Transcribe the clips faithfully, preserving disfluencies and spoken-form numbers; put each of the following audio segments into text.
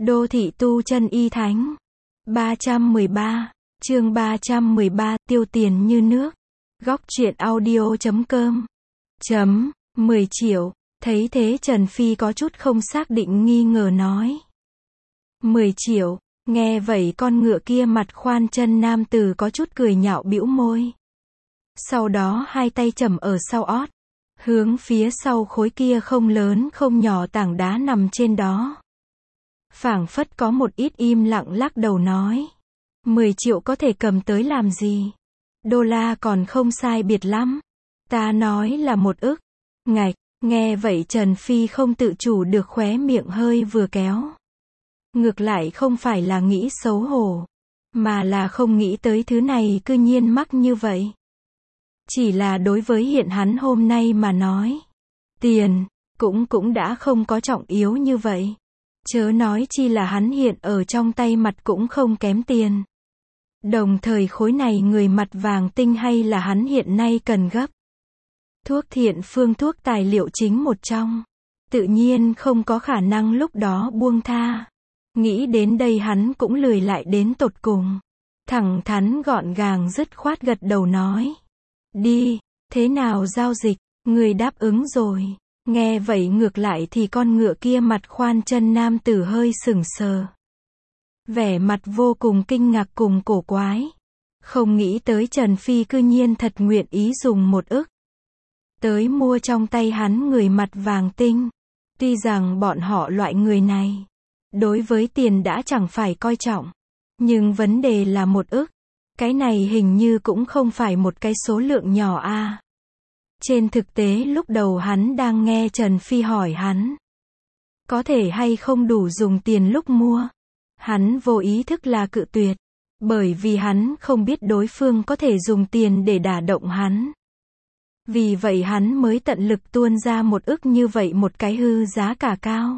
Đô thị tu chân y thánh. ba trăm mười ba, chương ba trăm mười ba, tiêu tiền như nước. Góc truyện audio chấm com. Chấm, mười triệu. Thấy thế Trần Phi có chút không xác định nghi ngờ nói. mười triệu, nghe vậy con ngựa kia mặt khoan chân nam tử có chút cười nhạo bĩu môi. Sau đó hai tay chầm ở sau ót, hướng phía sau khối kia không lớn không nhỏ tảng đá nằm trên đó. Phảng phất có một ít im lặng lắc đầu nói. mười triệu có thể cầm tới làm gì? Đô la còn không sai biệt lắm. Ta nói là một ức. Ngạch, nghe vậy Trần Phi không tự chủ được khóe miệng hơi vừa kéo. Ngược lại không phải là nghĩ xấu hổ, mà là không nghĩ tới thứ này cư nhiên mắc như vậy. Chỉ là đối với hiện hắn hôm nay mà nói, tiền, cũng cũng đã không có trọng yếu như vậy. Chớ nói chi là hắn hiện ở trong tay mặt cũng không kém tiền. Đồng thời khối này người mặt vàng tinh hay là hắn hiện nay cần gấp. Thuốc thiện phương thuốc tài liệu chính một trong. Tự nhiên không có khả năng lúc đó buông tha. Nghĩ đến đây hắn cũng lười lại đến tột cùng. Thẳng thắn gọn gàng dứt khoát gật đầu nói. Đi, thế nào giao dịch, người đáp ứng rồi. Nghe vậy ngược lại thì con ngựa kia mặt khoan chân nam tử hơi sững sờ. Vẻ mặt vô cùng kinh ngạc cùng cổ quái. Không nghĩ tới Trần Phi cư nhiên thật nguyện ý dùng một ức tới mua trong tay hắn người mặt vàng tinh. Tuy rằng bọn họ loại người này, đối với tiền đã chẳng phải coi trọng. Nhưng vấn đề là một ức. Cái này hình như cũng không phải một cái số lượng nhỏ a. À. Trên thực tế lúc đầu hắn đang nghe Trần Phi hỏi hắn. Có thể hay không đủ dùng tiền lúc mua. Hắn vô ý thức là cự tuyệt. Bởi vì hắn không biết đối phương có thể dùng tiền để đả động hắn. Vì vậy hắn mới tận lực tuôn ra một ức như vậy một cái hư giá cả cao.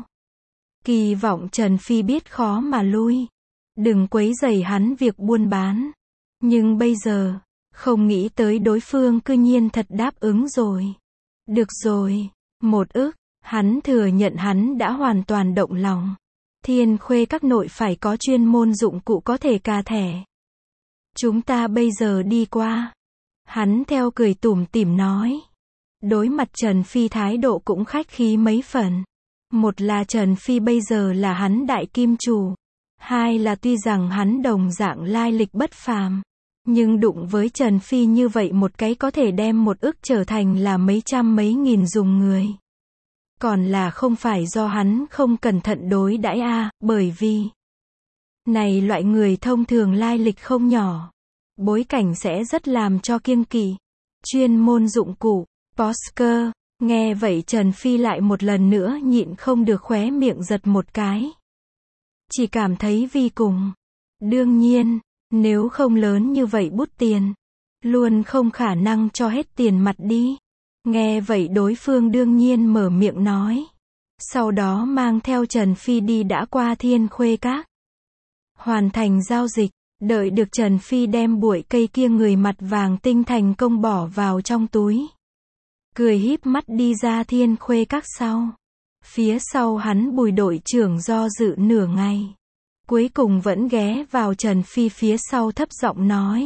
Kỳ vọng Trần Phi biết khó mà lui. Đừng quấy rầy hắn việc buôn bán. Nhưng bây giờ, không nghĩ tới đối phương cư nhiên thật đáp ứng rồi. Được rồi, một ức, hắn thừa nhận hắn đã hoàn toàn động lòng. Thiên Khuê các nội phải có chuyên môn dụng cụ có thể cà thẻ. Chúng ta bây giờ đi qua. Hắn theo cười tủm tỉm nói. Đối mặt Trần Phi thái độ cũng khách khí mấy phần. Một là Trần Phi bây giờ là hắn đại kim chủ. Hai là tuy rằng hắn đồng dạng lai lịch bất phàm. Nhưng đụng với Trần Phi như vậy một cái có thể đem một ức trở thành là mấy trăm mấy nghìn dùng người. Còn là không phải do hắn không cẩn thận đối đãi a, à, bởi vì này loại người thông thường lai lịch không nhỏ. Bối cảnh sẽ rất làm cho kiêng kỵ. Chuyên môn dụng cụ, Posker, nghe vậy Trần Phi lại một lần nữa nhịn không được khóe miệng giật một cái. Chỉ cảm thấy vi cùng. Đương nhiên, nếu không lớn như vậy bút tiền, luôn không khả năng cho hết tiền mặt đi. Nghe vậy đối phương đương nhiên mở miệng nói. Sau đó mang theo Trần Phi đi đã qua Thiên Khuê các. Hoàn thành giao dịch, đợi được Trần Phi đem bụi cây kia người mặt vàng tinh thành công bỏ vào trong túi. Cười híp mắt đi ra Thiên Khuê các sau. Phía sau hắn Bùi đội trưởng do dự nửa ngày. Cuối cùng vẫn ghé vào Trần Phi phía sau thấp giọng nói.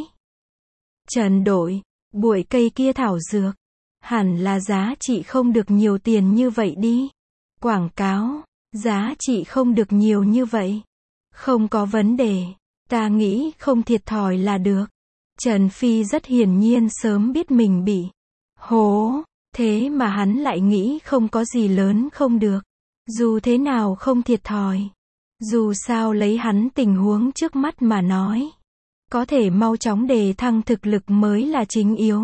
Trần đội, bụi cây kia thảo dược. Hẳn là giá trị không được nhiều tiền như vậy đi. Quảng cáo, giá trị không được nhiều như vậy. Không có vấn đề, ta nghĩ không thiệt thòi là được. Trần Phi rất hiển nhiên sớm biết mình bị hố, thế mà hắn lại nghĩ không có gì lớn không được. Dù thế nào không thiệt thòi. Dù sao lấy hắn tình huống trước mắt mà nói. Có thể mau chóng đề thăng thực lực mới là chính yếu.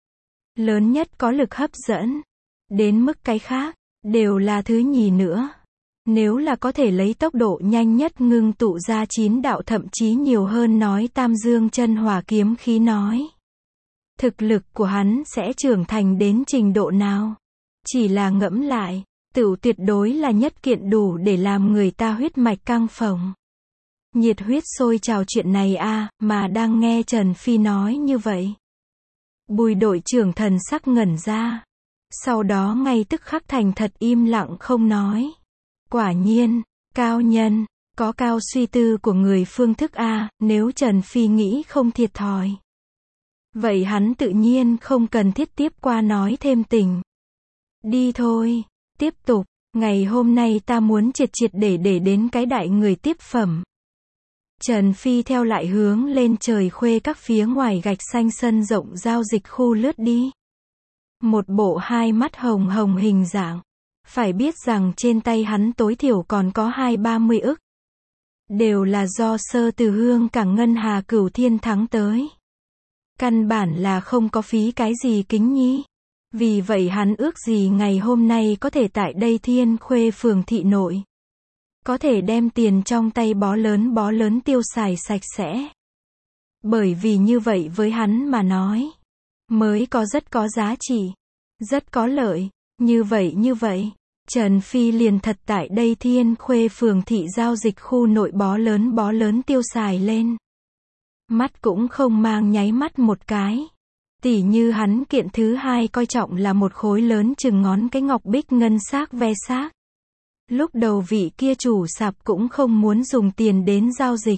Lớn nhất có lực hấp dẫn. Đến mức cái khác, đều là thứ nhì nữa. Nếu là có thể lấy tốc độ nhanh nhất ngưng tụ ra chín đạo thậm chí nhiều hơn nói tam dương chân hỏa kiếm khí nói. Thực lực của hắn sẽ trưởng thành đến trình độ nào? Chỉ là ngẫm lại, tựu tuyệt đối là nhất kiện đủ để làm người ta huyết mạch căng phồng. Nhiệt huyết sôi trào chuyện này a, à, mà đang nghe Trần Phi nói như vậy. Bùi đội trưởng thần sắc ngẩn ra. Sau đó ngay tức khắc thành thật im lặng không nói. Quả nhiên, cao nhân, Có cao suy tư của người phương thức a, nếu Trần Phi nghĩ không thiệt thòi. Vậy hắn tự nhiên không cần thiết tiếp qua nói thêm tình. Đi thôi, tiếp tục, ngày hôm nay ta muốn triệt triệt để để đến cái đại người tiếp phẩm. Trần Phi theo lại hướng lên trời khuê các phía ngoài gạch xanh sân rộng giao dịch khu lướt đi. Một bộ hai mắt hồng hồng hình dạng. Phải biết rằng trên tay hắn tối thiểu còn có hai ba mươi ức. Đều là do sơ từ hương cảng ngân hà cửu thiên thắng tới. Căn bản là không có phí cái gì kính nhi. Vì vậy hắn ước gì ngày hôm nay có thể tại đây Thiên Khuê phường thị nội. Có thể đem tiền trong tay bó lớn bó lớn tiêu xài sạch sẽ. Bởi vì như vậy với hắn mà nói, mới có rất có giá trị, rất có lợi. Như vậy như vậy, Trần Phi liền thật tại đây Thiên Khuê phường thị giao dịch khu nội bó lớn bó lớn tiêu xài lên. Mắt cũng không mang nháy mắt một cái. Tỉ như hắn kiện thứ hai coi trọng là một khối lớn chừng ngón cái ngọc bích ngân xác ve xác. Lúc đầu vị kia chủ sạp cũng không muốn dùng tiền đến giao dịch.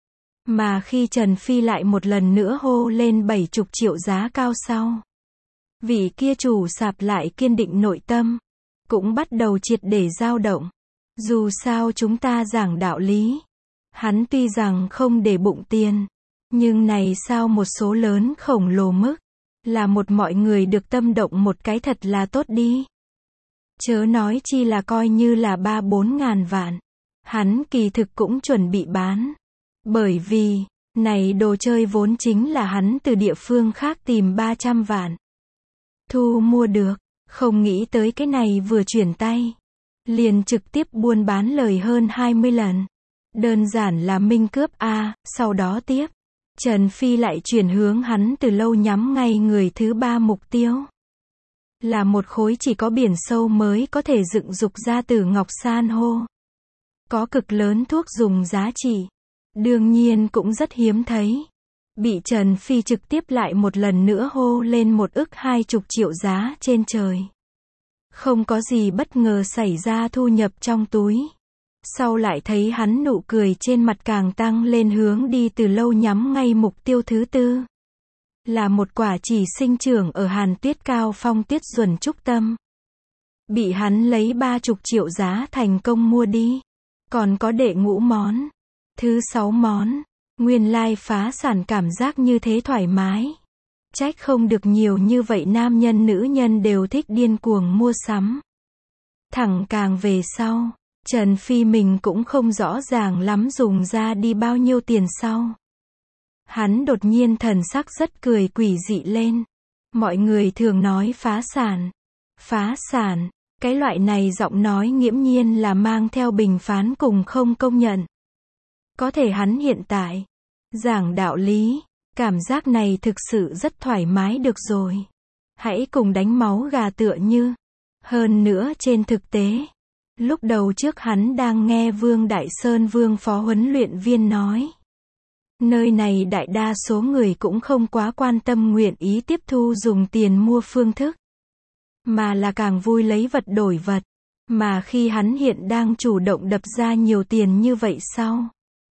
Mà khi Trần Phi lại một lần nữa hô lên bảy chục triệu giá cao sau. Vị kia chủ sạp lại kiên định nội tâm. Cũng bắt đầu triệt để dao động. Dù sao chúng ta giảng đạo lý. Hắn tuy rằng không để bụng tiền. Nhưng này sao một số lớn khổng lồ mức. Là một mọi người được tâm động một cái thật là tốt đi. Chớ nói chi là coi như là ba bốn ngàn vạn. Hắn kỳ thực cũng chuẩn bị bán. Bởi vì, này đồ chơi vốn chính là hắn từ địa phương khác tìm ba trăm vạn. Thu mua được, không nghĩ tới cái này vừa chuyển tay. Liền trực tiếp buôn bán lời hơn hai mươi lần. Đơn giản là minh cướp a, sau đó tiếp. Trần Phi lại chuyển hướng hắn từ lâu nhắm ngay người thứ ba mục tiêu. Là một khối chỉ có biển sâu mới có thể dựng dục ra từ ngọc san hô. Có cực lớn thuốc dùng giá trị. Đương nhiên cũng rất hiếm thấy. Bị Trần Phi trực tiếp lại một lần nữa hô lên một ức hai chục triệu giá trên trời. Không có gì bất ngờ xảy ra thu nhập trong túi. Sau lại thấy hắn nụ cười trên mặt càng tăng lên hướng đi từ lâu nhắm ngay mục tiêu thứ tư. Là một quả chỉ sinh trưởng ở Hàn Tuyết Cao Phong Tuyết Duẩn Trúc Tâm. Bị hắn lấy ba chục triệu giá thành công mua đi. Còn có đệ ngũ món. Thứ sáu món. Nguyên lai phá sản cảm giác như thế thoải mái. Trách không được nhiều như vậy nam nhân nữ nhân đều thích điên cuồng mua sắm. Thẳng càng về sau. Trần Phi mình cũng không rõ ràng lắm dùng ra đi bao nhiêu tiền sau. Hắn đột nhiên thần sắc rất cười quỷ dị lên. Mọi người thường nói phá sản. Phá sản, cái loại này giọng nói nghiễm nhiên là mang theo bình phán cùng không công nhận. Có thể hắn hiện tại, giảng đạo lý, cảm giác này thực sự rất thoải mái được rồi. Hãy cùng đánh máu gà tựa như. Hơn nữa trên thực tế. Lúc đầu trước hắn đang nghe Vương Đại Sơn Vương phó huấn luyện viên nói. Nơi này đại đa số người cũng không quá quan tâm nguyện ý tiếp thu dùng tiền mua phương thức. Mà là càng vui lấy vật đổi vật. Mà khi hắn hiện đang chủ động đập ra nhiều tiền như vậy sau.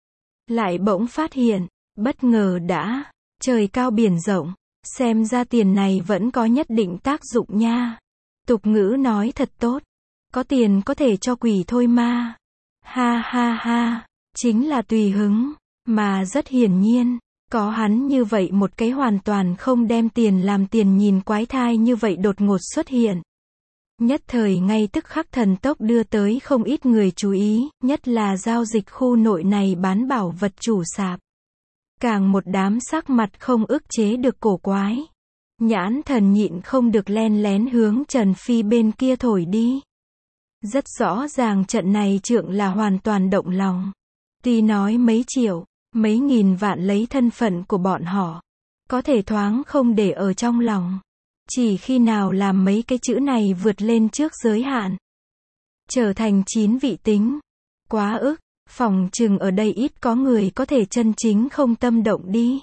Lại bỗng phát hiện, bất ngờ đã, trời cao biển rộng, xem ra tiền này vẫn có nhất định tác dụng nha. Tục ngữ nói thật tốt. Có tiền có thể cho quỷ thôi ma. Ha ha ha, chính là tùy hứng, mà rất hiển nhiên, có hắn như vậy một cái hoàn toàn không đem tiền làm tiền nhìn quái thai như vậy đột ngột xuất hiện. Nhất thời ngay tức khắc thần tốc đưa tới không ít người chú ý, nhất là giao dịch khu nội này bán bảo vật chủ sạp. Càng một đám sắc mặt không ức chế được cổ quái. Nhãn thần nhịn không được len lén hướng Trần Phi bên kia thổi đi. Rất rõ ràng trận này trượng là hoàn toàn động lòng. Tuy nói mấy triệu, mấy nghìn vạn lấy thân phận của bọn họ. Có thể thoáng không để ở trong lòng. Chỉ khi nào làm mấy cái chữ này vượt lên trước giới hạn. Trở thành chín vị tính. Quá ức, phòng chừng ở đây ít có người có thể chân chính không tâm động đi.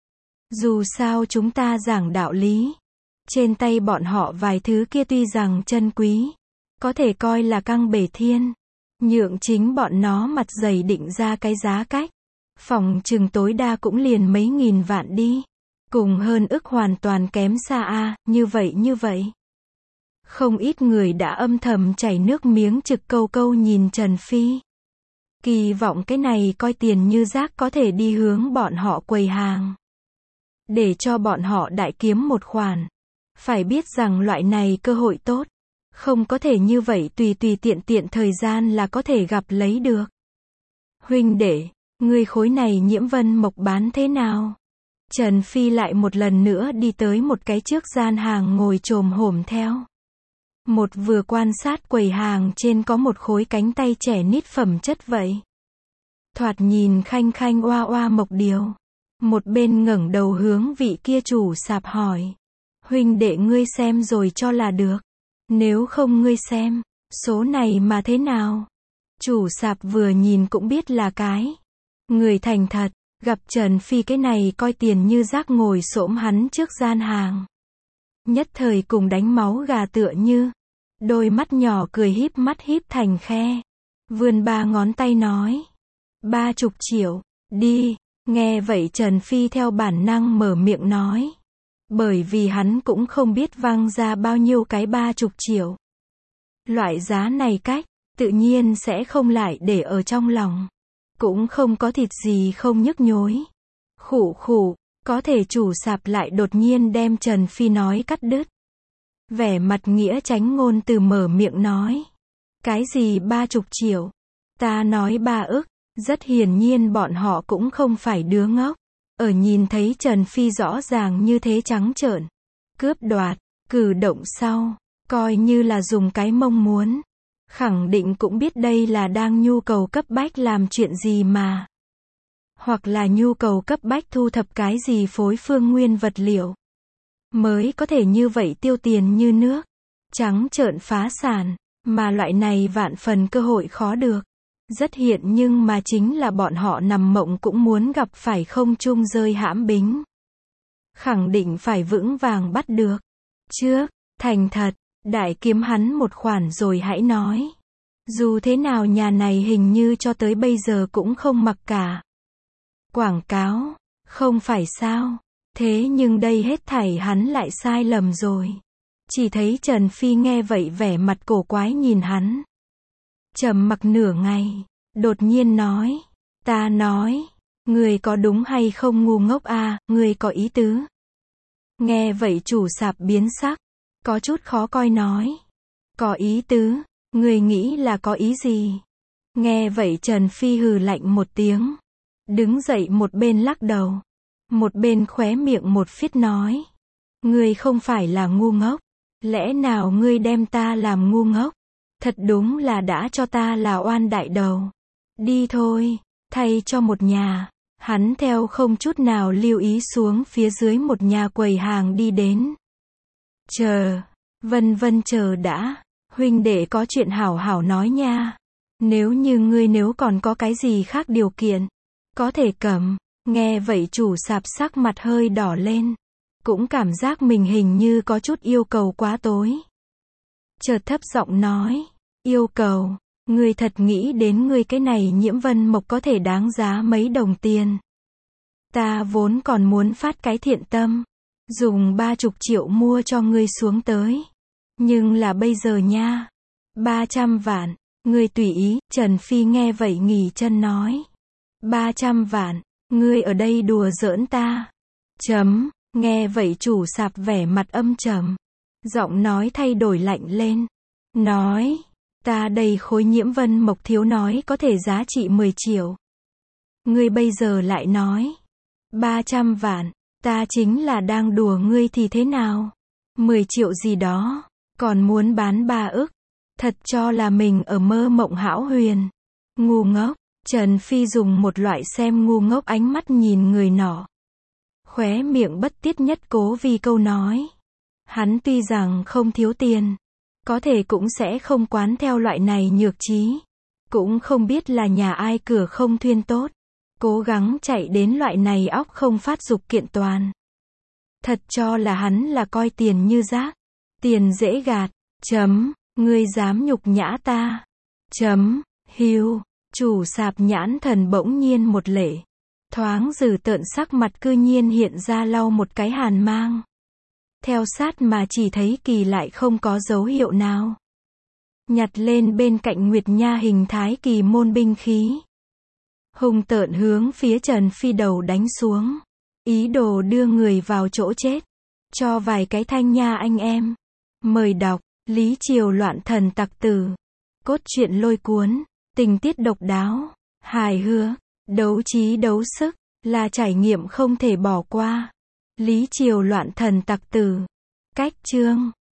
Dù sao chúng ta giảng đạo lý. Trên tay bọn họ vài thứ kia tuy rằng chân quý. Có thể coi là căng bể thiên. nhượng chính bọn nó mặt dày định ra cái giá cách. Phòng chừng tối đa cũng liền mấy nghìn vạn đi. Cùng hơn ức hoàn toàn kém xa a, như vậy như vậy. Không ít người đã âm thầm chảy nước miếng trực câu câu nhìn Trần Phi. Kỳ vọng cái này coi tiền như rác có thể đi hướng bọn họ quầy hàng. Để cho bọn họ đại kiếm một khoản. Phải biết rằng loại này cơ hội tốt. Không có thể như vậy tùy tùy tiện tiện thời gian là có thể gặp lấy được. Huynh đệ, ngươi khối này Nhiễm Vân Mộc bán thế nào? Trần Phi lại một lần nữa đi tới một cái trước gian hàng ngồi chồm hổm theo. Một vừa quan sát quầy hàng trên có một khối cánh tay trẻ nít phẩm chất vậy. Thoạt nhìn khanh khanh oa oa mộc điều. Một bên ngẩng đầu hướng vị kia chủ sạp hỏi. Huynh đệ ngươi xem rồi cho là được. Nếu không ngươi xem, số này mà thế nào? Chủ sạp vừa nhìn cũng biết là cái người thành thật, gặp Trần Phi cái này coi tiền như rác ngồi xổm hắn trước gian hàng. Nhất thời cùng đánh máu gà tựa như, đôi mắt nhỏ cười híp mắt híp thành khe, vươn ba ngón tay nói, ba chục triệu, đi. Nghe vậy Trần Phi theo bản năng mở miệng nói, bởi vì hắn cũng không biết văng ra bao nhiêu cái ba chục triệu. Loại giá này cách, tự nhiên sẽ không lại để ở trong lòng. Cũng không có thịt gì không nhức nhối. Khủ khủ, có thể chủ sạp lại đột nhiên đem Trần Phi nói cắt đứt. Vẻ mặt nghĩa tránh ngôn từ mở miệng nói. Cái gì ba chục triệu? Ta nói ba ức. Rất hiển nhiên bọn họ cũng không phải đứa ngốc. Ở nhìn thấy Trần Phi rõ ràng như thế trắng trợn, cướp đoạt, cử động sau, coi như là dùng cái mong muốn. Khẳng định cũng biết đây là đang nhu cầu cấp bách làm chuyện gì mà. Hoặc là nhu cầu cấp bách thu thập cái gì phối phương nguyên vật liệu. Mới có thể như vậy tiêu tiền như nước. Trắng trợn phá sản, mà loại này vạn phần cơ hội khó được. Rất hiện nhưng mà chính là bọn họ nằm mộng cũng muốn gặp phải không trung rơi hãm bính. Khẳng định phải vững vàng bắt được. Trước, thành thật, đại kiếm hắn một khoản rồi hãy nói. Dù thế nào nhà này hình như cho tới bây giờ cũng không mặc cả quảng cáo, không phải sao? Thế nhưng đây hết thảy hắn lại sai lầm rồi. Chỉ thấy Trần Phi nghe vậy vẻ mặt cổ quái nhìn hắn. Trầm mặc nửa ngày, đột nhiên nói, ta nói, người có đúng hay không ngu ngốc à, người có ý tứ. Nghe vậy chủ sạp biến sắc, có chút khó coi nói, có ý tứ, người nghĩ là có ý gì? Nghe vậy Trần Phi hừ lạnh một tiếng, đứng dậy một bên lắc đầu, một bên khóe miệng một phít nói, ngươi không phải là ngu ngốc, lẽ nào ngươi đem ta làm ngu ngốc? Thật đúng là đã cho ta là oan đại đầu. Đi thôi, thay cho một nhà. Hắn theo không chút nào lưu ý xuống phía dưới một nhà quầy hàng đi đến. Chờ, Vân Vân chờ đã, huynh đệ có chuyện hảo hảo nói nha. Nếu như ngươi nếu còn có cái gì khác điều kiện, có thể cầm. Nghe vậy chủ sạp sắc mặt hơi đỏ lên, cũng cảm giác mình hình như có chút yêu cầu quá tối. Chợt thấp giọng nói, yêu cầu, ngươi thật nghĩ đến ngươi cái này Nhiễm Vân Mộc có thể đáng giá mấy đồng tiền. Ta vốn còn muốn phát cái thiện tâm, dùng ba chục triệu mua cho ngươi xuống tới. Nhưng là bây giờ nha, ba trăm vạn, ngươi tùy ý. Trần Phi nghe vậy nghỉ chân nói, ba trăm vạn, ngươi ở đây đùa giỡn ta. Chấm, nghe vậy chủ sạp vẻ mặt âm trầm, giọng nói thay đổi lạnh lên, nói, ta đây khối Nhiễm Vân Mộc thiếu nói có thể giá trị mười triệu. Ngươi bây giờ lại nói, ba trăm vạn, ta chính là đang đùa ngươi thì thế nào? mười triệu gì đó, còn muốn bán ba ức, thật cho là mình ở mơ mộng hão huyền. Ngu ngốc, Trần Phi dùng một loại xem ngu ngốc ánh mắt nhìn người nọ. Khóe miệng bất tiết nhất cố vì câu nói. Hắn tuy rằng không thiếu tiền, có thể cũng sẽ không quán theo loại này nhược trí. Cũng không biết là nhà ai cửa không thuyên tốt, cố gắng chạy đến loại này óc không phát dục kiện toàn. Thật cho là hắn là coi tiền như rác, tiền dễ gạt. Chấm, ngươi dám nhục nhã ta. Chấm, Hiu, chủ sạp nhãn thần bỗng nhiên một lệ. Thoáng dừ tợn sắc mặt cư nhiên hiện ra lau một cái hàn mang. Theo sát mà chỉ thấy Kỳ lại không có dấu hiệu nào. Nhặt lên bên cạnh Nguyệt Nha hình thái kỳ môn binh khí. Hung tợn hướng phía Trần Phi đầu đánh xuống. Ý đồ đưa người vào chỗ chết. Cho vài cái thanh nha anh em. Mời đọc, Lý Triều loạn thần tặc tử. Cốt truyện lôi cuốn, tình tiết độc đáo, hài hước, đấu trí đấu sức, là trải nghiệm không thể bỏ qua. Lý Triều loạn thần tặc tử. Cách chương